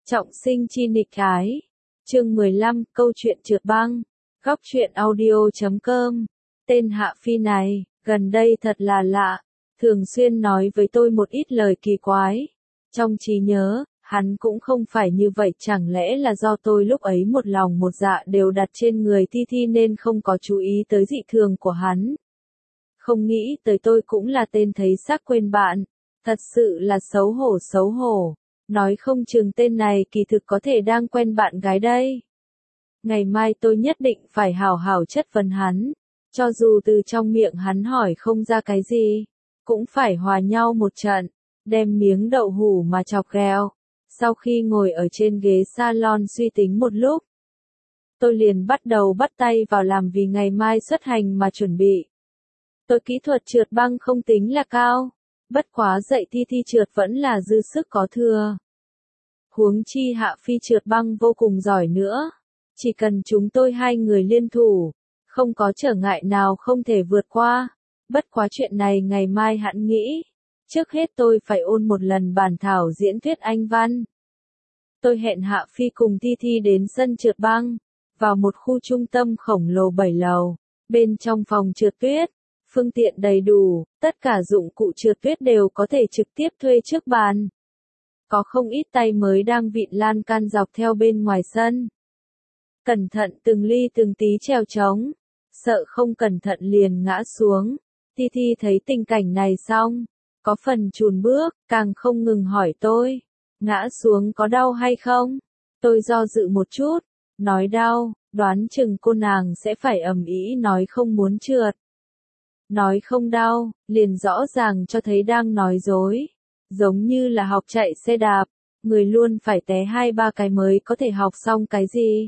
Trọng sinh chi nghịch ái. Chương 15, câu chuyện trượt băng. Góc truyện audio.com. Tên Hạ Phi này, gần đây thật là lạ, thường xuyên nói với tôi một ít lời kỳ quái. Trong trí nhớ, hắn cũng không phải như vậy, chẳng lẽ là do tôi lúc ấy một lòng một dạ đều đặt trên người Thi Thi nên không có chú ý tới dị thường của hắn. Không nghĩ tới tôi cũng là tên thấy xác quên bạn, thật sự là xấu hổ xấu hổ. Nói không chừng tên này kỳ thực có thể đang quen bạn gái đây. Ngày mai tôi nhất định phải hảo hảo chất vấn hắn, cho dù từ trong miệng hắn hỏi không ra cái gì, cũng phải hòa nhau một trận, đem miếng đậu hủ mà chọc ghẹo. Sau khi ngồi ở trên ghế salon suy tính một lúc, tôi liền bắt đầu bắt tay vào làm vì ngày mai xuất hành mà chuẩn bị. Tôi kỹ thuật trượt băng không tính là cao, bất quá dạy Thi Thi trượt vẫn là dư sức có thừa. Huống chi Hạ Phi trượt băng vô cùng giỏi nữa, chỉ cần chúng tôi hai người liên thủ, không có trở ngại nào không thể vượt qua. Bất quá chuyện này ngày mai hẵng nghĩ, trước hết tôi phải ôn một lần bản thảo diễn thuyết Anh văn. Tôi hẹn Hạ Phi cùng Thi Thi đến sân trượt băng, vào một khu trung tâm khổng lồ 7 lầu, bên trong phòng trượt tuyết, phương tiện đầy đủ, tất cả dụng cụ trượt tuyết đều có thể trực tiếp thuê trước bàn. Có không ít tay mới đang vịn lan can dọc theo bên ngoài sân. Cẩn thận từng ly từng tí trèo trống, sợ không cẩn thận liền ngã xuống. Thi Thi thấy tình cảnh này xong, có phần chùn bước, càng không ngừng hỏi tôi, ngã xuống có đau hay không? Tôi do dự một chút, nói đau, đoán chừng cô nàng sẽ phải ầm ĩ nói không muốn trượt. Nói không đau, liền rõ ràng cho thấy đang nói dối. Giống như là học chạy xe đạp, người luôn phải té 2-3 cái mới có thể học xong cái gì.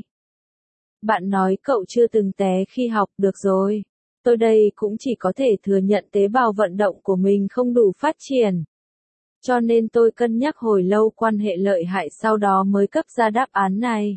Bạn nói cậu chưa từng té khi học, được rồi. Tôi đây cũng chỉ có thể thừa nhận tế bào vận động của mình không đủ phát triển. Cho nên tôi cân nhắc hồi lâu quan hệ lợi hại sau đó mới cấp ra đáp án này.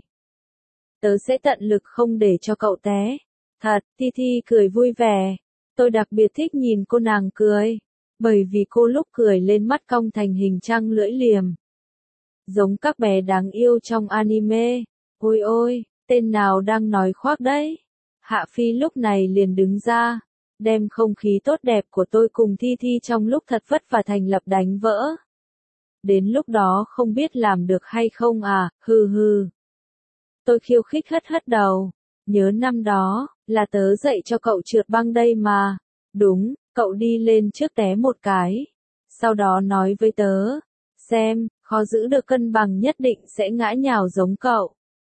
Tớ sẽ tận lực không để cho cậu té. Thật, Thi Thi cười vui vẻ. Tôi đặc biệt thích nhìn cô nàng cười, bởi vì cô lúc cười lên mắt cong thành hình trăng lưỡi liềm. Giống các bé đáng yêu trong anime. Ôi ôi, tên nào đang nói khoác đấy? Hạ Phi lúc này liền đứng ra, đem không khí tốt đẹp của tôi cùng Thi Thi trong lúc thật vất vả thành lập đánh vỡ. Đến lúc đó không biết làm được hay không à, hừ hừ. Tôi khiêu khích hất hất đầu, nhớ năm đó, là tớ dạy cho cậu trượt băng đây mà. Đúng, cậu đi lên trước té một cái. Sau đó nói với tớ, xem, khó giữ được cân bằng nhất định sẽ ngã nhào giống cậu.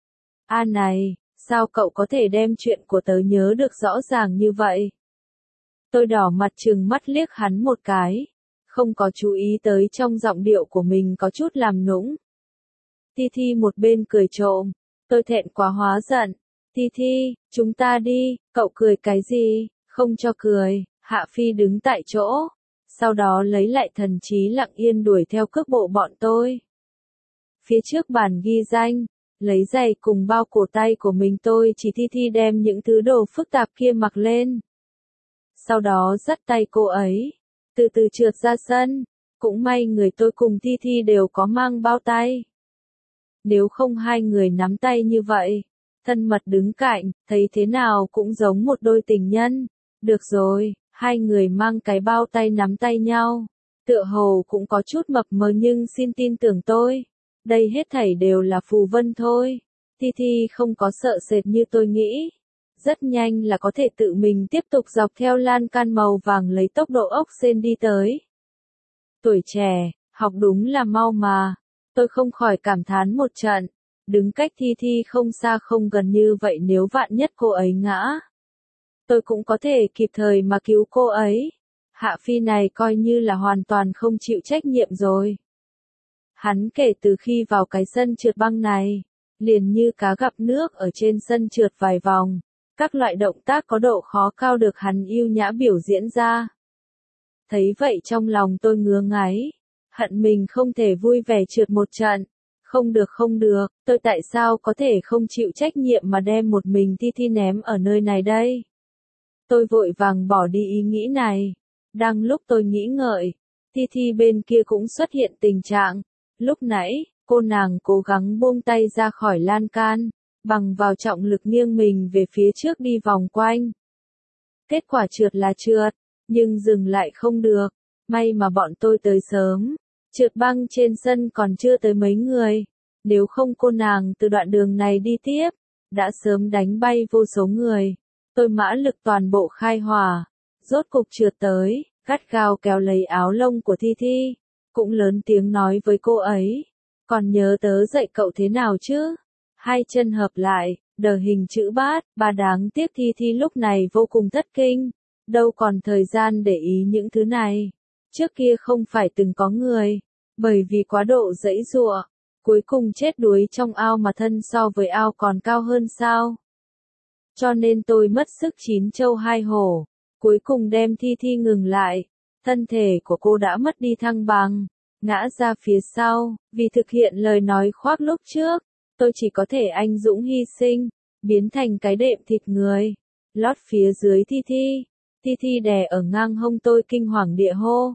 À này, sao cậu có thể đem chuyện của tớ nhớ được rõ ràng như vậy? Tôi đỏ mặt trừng mắt liếc hắn một cái, không có chú ý tới trong giọng điệu của mình có chút làm nũng. Thi Thi một bên cười trộm, tôi thẹn quá hóa giận. Thi Thi, chúng ta đi, cậu cười cái gì, không cho cười. Hạ Phi đứng tại chỗ, sau đó lấy lại thần trí lặng yên đuổi theo cước bộ bọn tôi. Phía trước bàn ghi danh, lấy giày cùng bao cổ tay của mình tôi chỉ Thi Thi đem những thứ đồ phức tạp kia mặc lên. Sau đó dắt tay cô ấy, từ từ trượt ra sân, cũng may người tôi cùng Thi Thi đều có mang bao tay. Nếu không hai người nắm tay như vậy, thân mật đứng cạnh, thấy thế nào cũng giống một đôi tình nhân. Được rồi. Hai người mang cái bao tay nắm tay nhau, tựa hồ cũng có chút mập mờ nhưng xin tin tưởng tôi, đây hết thảy đều là phù vân thôi. Thi Thi không có sợ sệt như tôi nghĩ, rất nhanh là có thể tự mình tiếp tục dọc theo lan can màu vàng lấy tốc độ ốc sên đi tới. Tuổi trẻ, học đúng là mau mà, tôi không khỏi cảm thán một trận, đứng cách Thi Thi không xa không gần như vậy nếu vạn nhất cô ấy ngã. Tôi cũng có thể kịp thời mà cứu cô ấy. Hạ Phi này coi như là hoàn toàn không chịu trách nhiệm rồi. Hắn kể từ khi vào cái sân trượt băng này, liền như cá gặp nước ở trên sân trượt vài vòng. Các loại động tác có độ khó cao được hắn yêu nhã biểu diễn ra. Thấy vậy trong lòng tôi ngứa ngáy, hận mình không thể vui vẻ trượt một trận. Không được không được, tôi tại sao có thể không chịu trách nhiệm mà đem một mình Thi Thi ném ở nơi này đây? Tôi vội vàng bỏ đi ý nghĩ này. Đang lúc tôi nghĩ ngợi, Thi Thi bên kia cũng xuất hiện tình trạng. Lúc nãy, Cô nàng cố gắng buông tay ra khỏi lan can, bằng vào trọng lực nghiêng mình về phía trước đi vòng quanh. Kết quả trượt là trượt, nhưng dừng lại không được. May mà bọn tôi tới sớm. Trượt băng trên sân còn chưa tới mấy người. Nếu không cô nàng từ đoạn đường này đi tiếp, đã sớm đánh bay vô số người. Tôi mã lực toàn bộ khai hỏa. Rốt cục trượt tới, gắt gao kéo lấy áo lông của Thi Thi. Cũng lớn tiếng nói với cô ấy. Còn nhớ tớ dạy cậu thế nào chứ? Hai chân hợp lại, đờ hình chữ bát, bà đáng tiếc Thi Thi lúc này vô cùng thất kinh. Đâu còn thời gian để ý những thứ này. Trước kia không phải từng có người, bởi vì quá độ giãy giụa, cuối cùng chết đuối trong ao mà thân so với ao còn cao hơn sao. Cho nên tôi mất sức chín châu hai hổ, cuối cùng đem Thi Thi ngừng lại. Thân thể của cô đã mất đi thăng bằng, ngã ra phía sau, vì thực hiện lời nói khoác lúc trước, tôi chỉ có thể anh dũng hy sinh, biến thành cái đệm thịt người, lót phía dưới Thi Thi. Thi Thi đè ở ngang hông tôi kinh hoàng địa hô.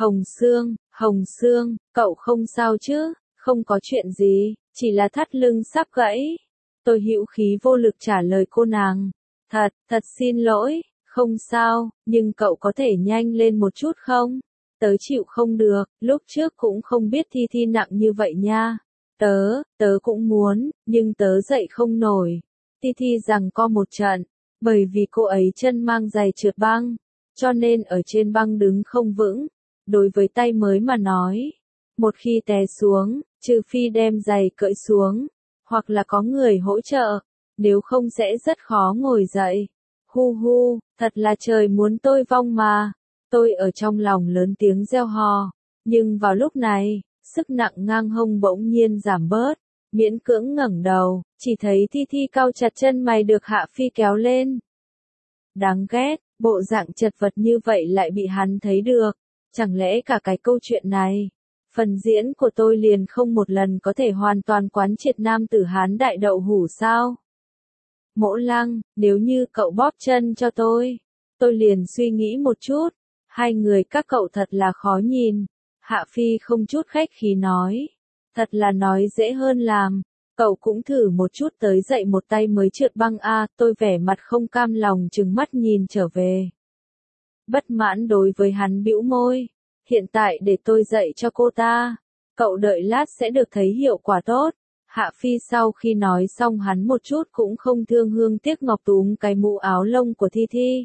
Hồng Sương, cậu không sao chứ? Không có chuyện gì, chỉ là thắt lưng sắp gãy. Tôi hữu khí vô lực trả lời cô nàng. Thật xin lỗi, không sao, nhưng cậu có thể nhanh lên một chút không? Tớ chịu không được, lúc trước cũng không biết Thi Thi nặng như vậy nha. Tớ cũng muốn, nhưng tớ dậy không nổi. Thi Thi giằng co một trận, bởi vì cô ấy chân mang giày trượt băng, cho nên ở trên băng đứng không vững. Đối với tay mới mà nói, một khi té xuống, trừ phi đem giày cởi xuống, hoặc là có người hỗ trợ, nếu không sẽ rất khó ngồi dậy. Hu, thật là trời muốn tôi vong mà. Tôi ở trong lòng lớn tiếng reo hò, nhưng vào lúc này, sức nặng ngang hông bỗng nhiên giảm bớt, miễn cưỡng ngẩng đầu, chỉ thấy Thi Thi cau chặt chân mày được Hạ Phi kéo lên. Đáng ghét, bộ dạng chật vật như vậy lại bị hắn thấy được. Chẳng lẽ cả cái câu chuyện này, phần diễn của tôi liền không một lần có thể hoàn toàn quán triệt nam tử Hán đại đậu hủ sao? Mỗ Lăng, nếu như cậu bóp chân cho tôi liền suy nghĩ một chút. Hai người các cậu thật là khó nhìn. Hạ Phi không chút khách khí nói. Thật là nói dễ hơn làm. Cậu cũng thử một chút tới dậy một tay mới trượt băng a. Tôi vẻ mặt không cam lòng trừng mắt nhìn trở về. Bất mãn đối với hắn bĩu môi. Hiện tại để tôi dạy cho cô ta. Cậu đợi lát sẽ được thấy hiệu quả tốt. Hạ Phi sau khi nói xong hắn một chút cũng không thương hương tiếc ngọc túm cái mũ áo lông của Thi Thi.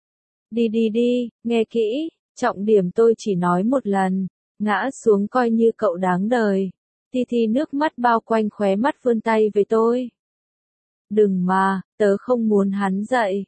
Đi, nghe kỹ, trọng điểm tôi chỉ nói một lần, ngã xuống coi như cậu đáng đời. Thi Thi nước mắt bao quanh khóe mắt vươn tay với tôi. Đừng mà, tớ không muốn hắn dậy.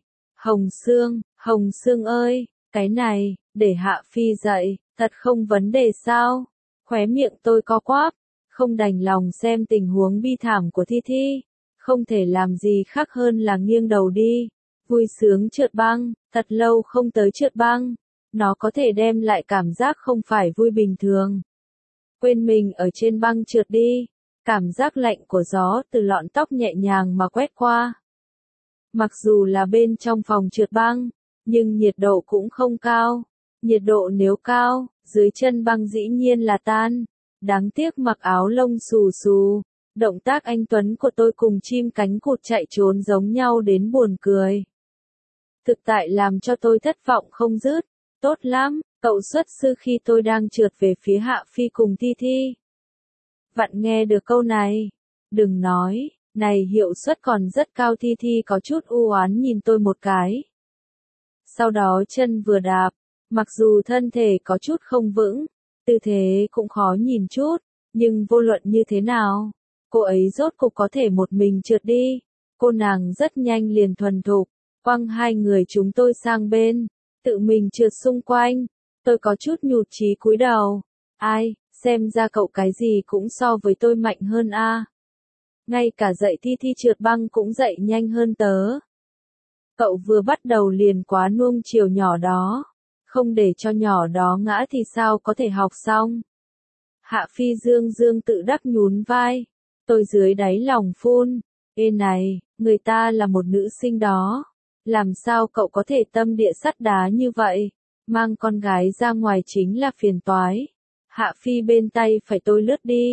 Hồng Sương ơi, cái này, để Hạ Phi dậy, thật không vấn đề sao? Khóe miệng tôi co quắp, không đành lòng xem tình huống bi thảm của Thi Thi. Không thể làm gì khác hơn là nghiêng đầu đi. Vui sướng trượt băng, thật lâu không tới trượt băng. Nó có thể đem lại cảm giác không phải vui bình thường. Quên mình ở trên băng trượt đi. Cảm giác lạnh của gió từ lọn tóc nhẹ nhàng mà quét qua. Mặc dù là bên trong phòng trượt băng, nhưng nhiệt độ cũng không cao. Nhiệt độ nếu cao, dưới chân băng dĩ nhiên là tan. Đáng tiếc mặc áo lông xù xù. Động tác anh Tuấn của tôi cùng chim cánh cụt chạy trốn giống nhau đến buồn cười. Thực tại làm cho tôi thất vọng không dứt. Tốt lắm, cậu xuất sư khi tôi đang trượt về phía Hạ Phi cùng Thi Thi. Vặn nghe được câu này. Đừng nói, này hiệu suất còn rất cao. Thi Thi có chút u oán nhìn tôi một cái. Sau đó chân vừa đạp, mặc dù thân thể có chút không vững, tư thế cũng khó nhìn chút, nhưng vô luận như thế nào, cô ấy rốt cục có thể một mình trượt đi. Cô nàng rất nhanh liền thuần thục, quăng hai người chúng tôi sang bên, tự mình trượt xung quanh. Tôi có chút nhụt chí cúi đầu. Ai, xem ra cậu cái gì cũng so với tôi mạnh hơn a. Ngay cả dạy Thi Thi trượt băng cũng dạy nhanh hơn tớ. Cậu vừa bắt đầu liền quá nuông chiều nhỏ đó. Không để cho nhỏ đó ngã thì sao có thể học xong. Hạ Phi dương tự đắc nhún vai. Tôi dưới đáy lòng phun. Ê này, người ta là một nữ sinh đó. Làm sao cậu có thể tâm địa sắt đá như vậy? Mang con gái ra ngoài chính là phiền toái. Hạ Phi bên tay phải tôi lướt đi.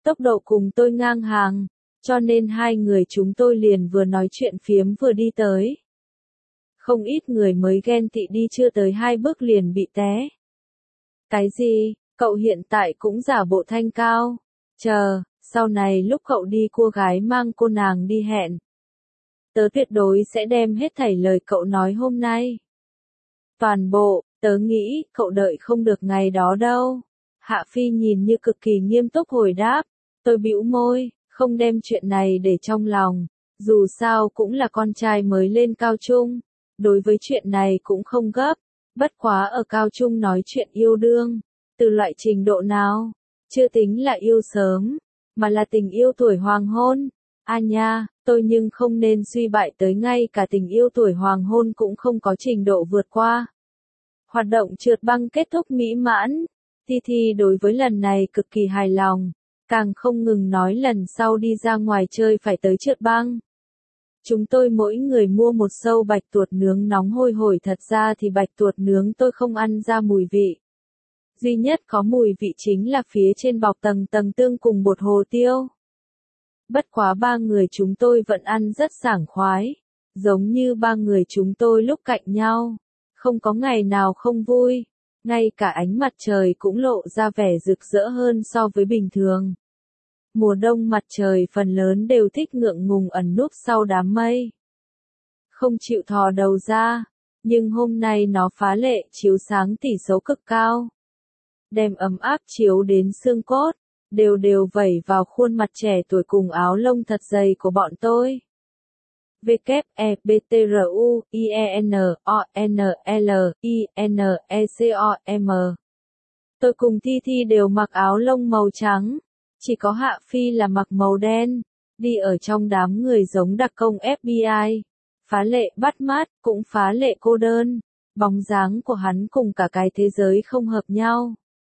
tốc độ cùng tôi ngang hàng, cho nên hai người chúng tôi liền vừa nói chuyện phiếm vừa đi tới. Không ít người mới ghen tị đi chưa tới 2 bước liền bị té. Cái gì, cậu hiện tại cũng giả bộ thanh cao, chờ, sau này lúc cậu đi cô gái mang cô nàng đi hẹn. Tớ tuyệt đối sẽ đem hết thảy lời cậu nói hôm nay. Toàn bộ, tớ nghĩ, cậu đợi không được ngày đó đâu. Hạ Phi nhìn như cực kỳ nghiêm túc hồi đáp, tôi bĩu môi, không đem chuyện này để trong lòng, dù sao cũng là con trai mới lên cao trung, đối với chuyện này cũng không gấp, bất quá ở cao trung nói chuyện yêu đương, từ loại trình độ nào, chưa tính là yêu sớm, mà là tình yêu tuổi hoàng hôn. À nha, tôi nhưng không nên suy bại tới ngay cả tình yêu tuổi hoàng hôn cũng không có trình độ vượt qua. Hoạt động trượt băng kết thúc mỹ mãn, Thi Thi đối với lần này cực kỳ hài lòng, càng không ngừng nói lần sau đi ra ngoài chơi phải tới trượt băng. Chúng tôi mỗi người mua một sâu bạch tuộc nướng nóng hôi hổi, thật ra thì bạch tuộc nướng tôi không ăn ra mùi vị. Duy nhất có mùi vị chính là phía trên bọc tầng tầng tương cùng bột hồ tiêu. Bất quá ba người chúng tôi vẫn ăn rất sảng khoái, giống như ba người chúng tôi lúc cạnh nhau, không có ngày nào không vui, ngay cả ánh mặt trời cũng lộ ra vẻ rực rỡ hơn so với bình thường. Mùa đông mặt trời phần lớn đều thích ngượng ngùng ẩn núp sau đám mây, không chịu thò đầu ra, nhưng hôm nay nó phá lệ chiếu sáng tỷ số cực cao, đem ấm áp chiếu đến xương cốt, đều đều vẩy vào khuôn mặt trẻ tuổi cùng áo lông thật dày của bọn tôi. WEBTRUINONLINECOM. Tôi cùng Thi Thi đều mặc áo lông màu trắng, chỉ có Hạ Phi là mặc màu đen, đi ở trong đám người giống đặc công FBI, phá lệ bắt mắt, cũng phá lệ cô đơn, bóng dáng của hắn cùng cả cái thế giới không hợp nhau.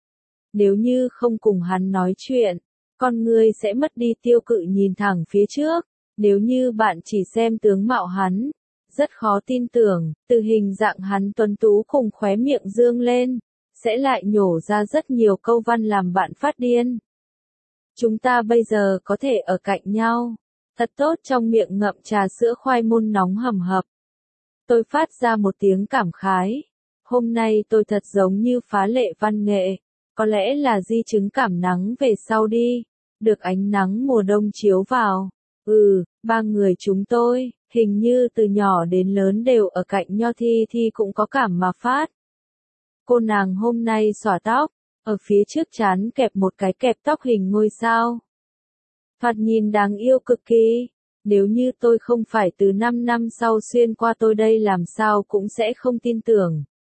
Nếu như không cùng hắn nói chuyện, con người sẽ mất đi tiêu cự nhìn thẳng phía trước. Nếu như bạn chỉ xem tướng mạo hắn, rất khó tin tưởng, từ hình dạng hắn tuấn tú cùng khóe miệng dương lên, sẽ lại nhổ ra rất nhiều câu văn làm bạn phát điên. Chúng ta bây giờ có thể ở cạnh nhau, thật tốt, trong miệng ngậm trà sữa khoai môn nóng hầm hập. Tôi phát ra một tiếng cảm khái. Hôm nay tôi thật giống như phá lệ văn nghệ, có lẽ là di chứng cảm nắng về sau đi, được ánh nắng mùa đông chiếu vào. Ba người chúng tôi, hình như từ nhỏ đến lớn đều ở cạnh nhau. Thi Thi cũng có cảm mà phát. Cô nàng hôm nay xõa tóc, ở phía trước trán kẹp một cái kẹp tóc hình ngôi sao. Thoạt nhìn đáng yêu cực kỳ, nếu như tôi không phải từ 5 năm sau xuyên qua tôi đây làm sao cũng sẽ không tin tưởng.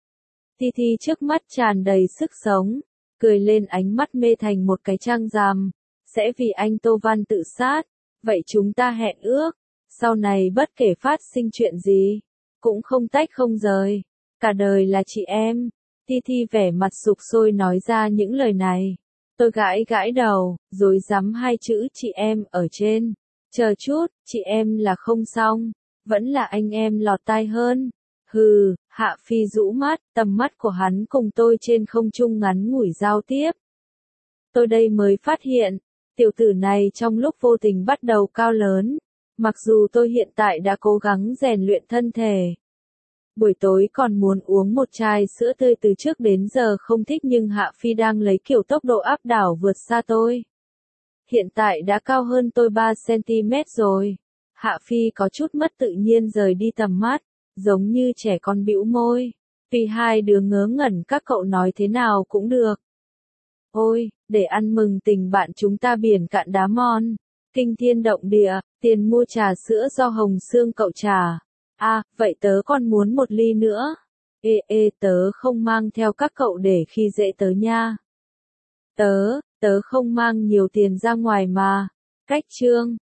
Thi Thi trước mắt tràn đầy sức sống, cười lên, ánh mắt mê thành một cái trăng rằm, sẽ vì anh Tô Văn tự sát. Vậy chúng ta hẹn ước, sau này bất kể phát sinh chuyện gì, cũng không tách không rời, cả đời là chị em. Thi Thi vẻ mặt sục sôi nói ra những lời này. Tôi gãi gãi đầu, rồi dám hai chữ chị em ở trên. Chờ chút, chị em là không xong, vẫn là anh em lọt tai hơn. Hừ, Hạ Phi rũ mắt, tầm mắt của hắn cùng tôi trên không trung ngắn ngủi giao tiếp. Tôi đây mới phát hiện, tiểu tử này trong lúc vô tình bắt đầu cao lớn, mặc dù tôi hiện tại đã cố gắng rèn luyện thân thể. Buổi tối còn muốn uống một chai sữa tươi, từ trước đến giờ không thích, nhưng Hạ Phi đang lấy kiểu tốc độ áp đảo vượt xa tôi. Hiện tại đã cao hơn tôi 3 cm rồi. Hạ Phi có chút mất tự nhiên rời đi tầm mắt, giống như trẻ con bĩu môi. Vì hai đứa ngớ ngẩn, các cậu nói thế nào cũng được. Ôi, để ăn mừng tình bạn chúng ta biển cạn đá mòn, kinh thiên động địa, tiền mua trà sữa do Hồng Sương cậu trả. À, vậy tớ còn muốn một ly nữa. Tớ không mang theo các cậu để khi dễ tớ nha. Tớ không mang nhiều tiền ra ngoài mà. Cách chương.